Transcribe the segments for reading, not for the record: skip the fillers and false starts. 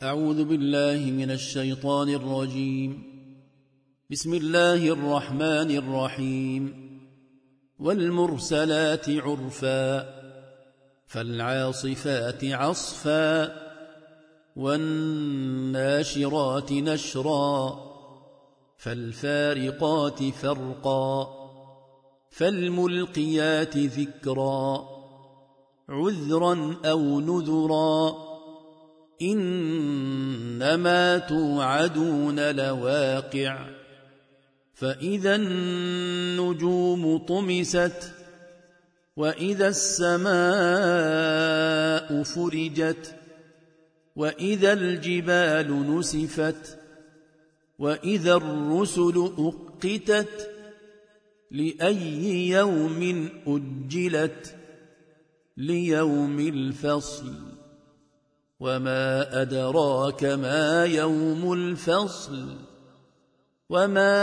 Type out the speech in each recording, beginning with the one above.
أعوذ بالله من الشيطان الرجيم. بسم الله الرحمن الرحيم. والمرسلات عرفا فالعاصفات عصفا والناشرات نشرا فالفارقات فرقا فالملقيات ذكرا عذرا أو نذرا إنما توعدون لواقع فإذا النجوم طمست وإذا السماء فرجت وإذا الجبال نسفت وإذا الرسل أقتت لأي يوم أجلت ليوم الفصل وما أدراك ما يوم الفصل وما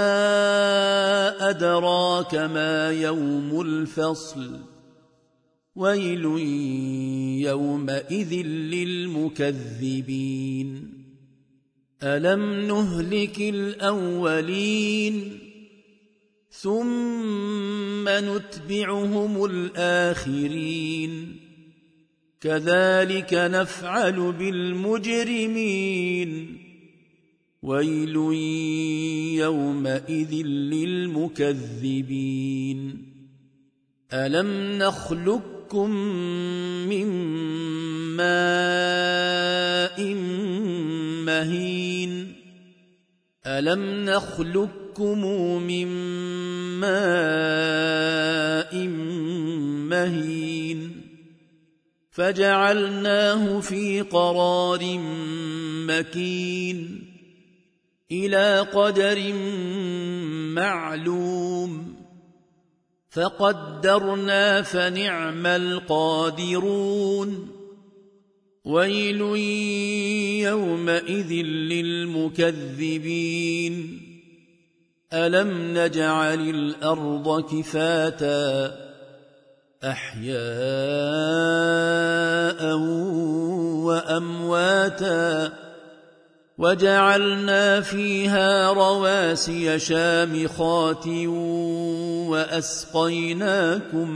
أدراك ما يوم الفصل ويل يومئذ للمكذبين ألم نهلك الأولين ثم نتبعهم الآخرين كذلك نفعل بالمجرمين ويل يومئذ للمكذبين ألم نخلقكم من ماء مهين ألم نخلقكم من ماء مهين فجعلناه في قرار مكين إلى قدر معلوم فقدرنا فنعم القادرون ويل يومئذ للمكذبين ألم نجعل الأرض كفاتا أحياء وأمواتا وجعلنا فيها رواسي شامخات وأسقيناكم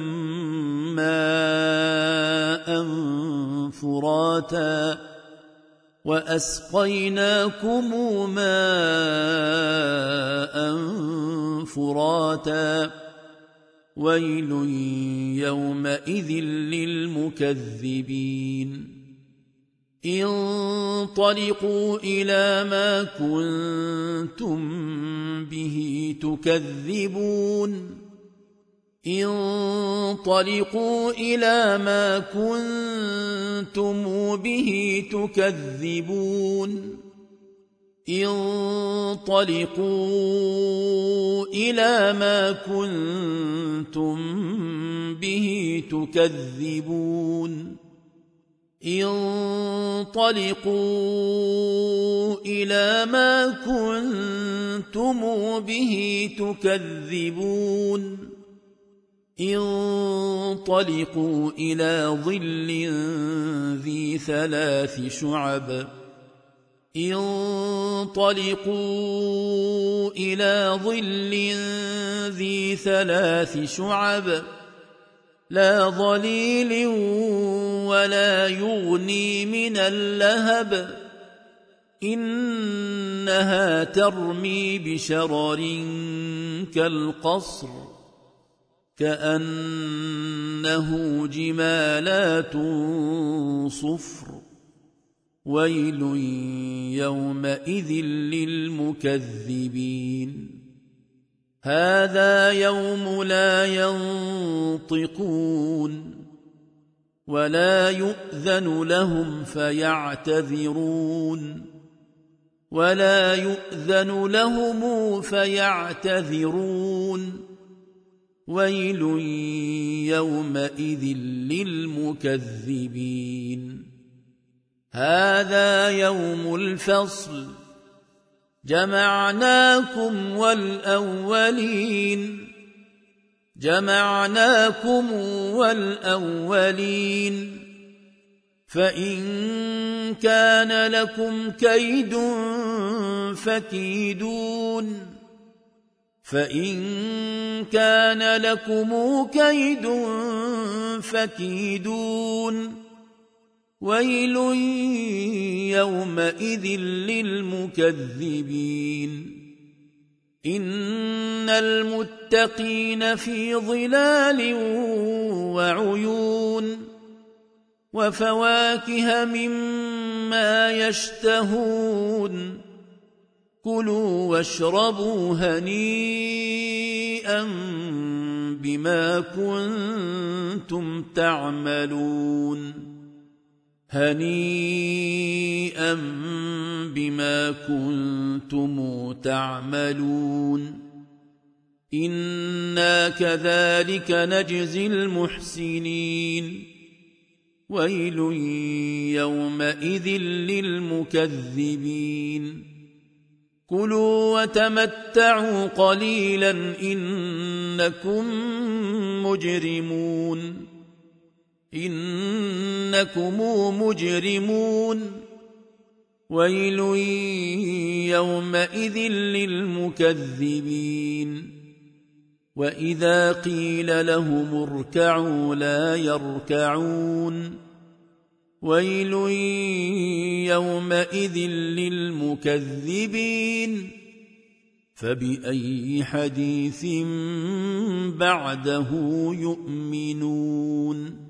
ماء فراتا ويل يومئذ للمكذبين انطلقوا إلى ما كنتم به تكذبون انطلقوا إلى ما كنتم به تكذبون انطلقوا إلى ما كنتم به تكذبون انطلقوا إلى ما كنتم به تكذبون انطلقوا إلى ظل ذي ثلاث شعب انطلقوا إلى ظل ذي ثلاث شعب لا ظليل ولا يغني من اللهب إنها ترمي بشرر كالقصر كأنه جمالات صفر ويل يومئذ للمكذبين هذا يوم لا ينطقون ولا يؤذن لهم فيعتذرون ويل يومئذ للمكذبين هذا يوم الفصل جمعناكم والأولين فإن كان لكم كيد فكيدون فإن كان لكم كيد فكيدون ويل يومئذ للمكذبين إن المتقين في ظلال وعيون وفواكه مما يشتهون كلوا واشربوا هنيئا بما كنتم تعملون هنيئا بما كنتم تعملون إنا كذلك نجزي المحسنين ويل يومئذ للمكذبين كلوا وتمتعوا قليلا إنكم مجرمون ويل يومئذ للمكذبين وإذا قيل لهم اركعوا لا يركعون ويل يومئذ للمكذبين فبأي حديث بعده يؤمنون